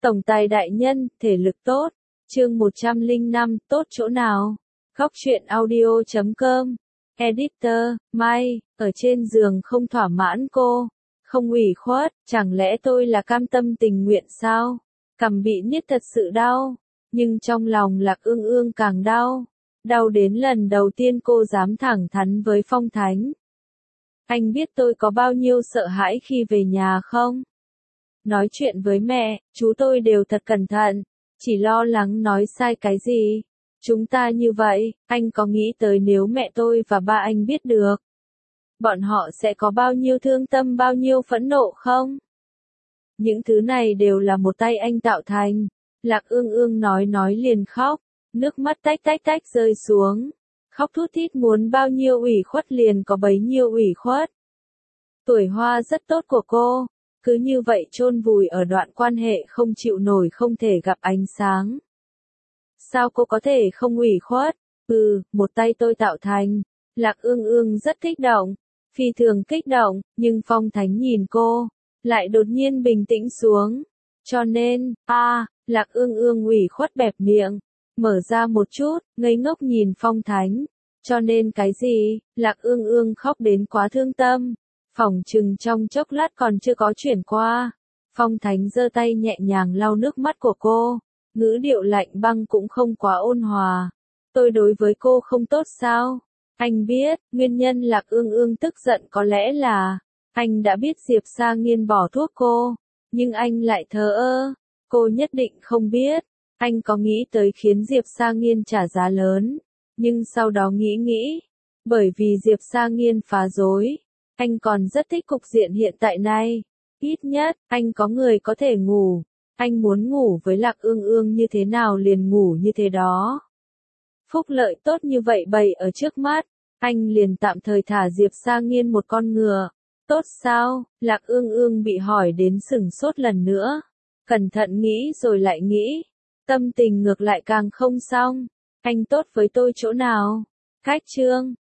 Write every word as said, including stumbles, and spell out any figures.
Tổng tài đại nhân, thể lực tốt. Chương một trăm lẻ năm, tốt chỗ nào? Góc truyện audio chấm com. Editor, Mai, ở trên giường không thỏa mãn cô, không ủy khuất, chẳng lẽ tôi là cam tâm tình nguyện sao? Cằm bị niết thật sự đau, nhưng trong lòng Lạc Ương Ương càng đau. Đau đến lần đầu tiên cô dám thẳng thắn với Phong Thánh. Anh biết tôi có bao nhiêu sợ hãi khi về nhà không? Nói chuyện với mẹ, chú tôi đều thật cẩn thận, chỉ lo lắng nói sai cái gì. Chúng ta như vậy, anh có nghĩ tới nếu mẹ tôi và ba anh biết được, bọn họ sẽ có bao nhiêu thương tâm bao nhiêu phẫn nộ không? Những thứ này đều là một tay anh tạo thành. Lạc Ương Ương nói nói liền khóc, nước mắt tách tách tách rơi xuống. Khóc thút thít muốn bao nhiêu ủy khuất liền có bấy nhiêu ủy khuất. Tuổi hoa rất tốt của cô, cứ như vậy chôn vùi ở đoạn quan hệ không chịu nổi không thể gặp ánh sáng. Sao cô có thể không ủy khuất? Ừ, một tay tôi tạo thành. Lạc Ương Ương rất kích động, phi thường kích động, nhưng Phong Thánh nhìn cô, lại đột nhiên bình tĩnh xuống. Cho nên, a, à, Lạc Ương Ương ủy khuất bẹp miệng, mở ra một chút, ngây ngốc nhìn Phong Thánh. Cho nên cái gì? Lạc Ương Ương khóc đến quá thương tâm, phỏng chừng trong chốc lát còn chưa có chuyển qua. Phong Thánh giơ tay nhẹ nhàng lau nước mắt của cô, ngữ điệu lạnh băng cũng không quá ôn hòa. Tôi đối với cô không tốt sao? Anh biết, nguyên nhân Lạc Ương Ương tức giận có lẽ là, anh đã biết Diệp Sa Nghiên bỏ thuốc cô, nhưng anh lại thờ ơ. Cô nhất định không biết, anh có nghĩ tới khiến Diệp Sa Nghiên trả giá lớn, nhưng sau đó nghĩ nghĩ, bởi vì Diệp Sa Nghiên phá rối, anh còn rất thích cục diện hiện tại này. Ít nhất, anh có người có thể ngủ. Anh muốn ngủ với Lạc Ương Ương như thế nào liền ngủ như thế đó. Phúc lợi tốt như vậy bày ở trước mắt, anh liền tạm thời thả Diệp Sa Nghiên một con ngựa. Tốt sao? Lạc Ương Ương bị hỏi đến sửng sốt lần nữa. Cẩn thận nghĩ rồi lại nghĩ. Tâm tình ngược lại càng không xong. Anh tốt với tôi chỗ nào? Cách chương.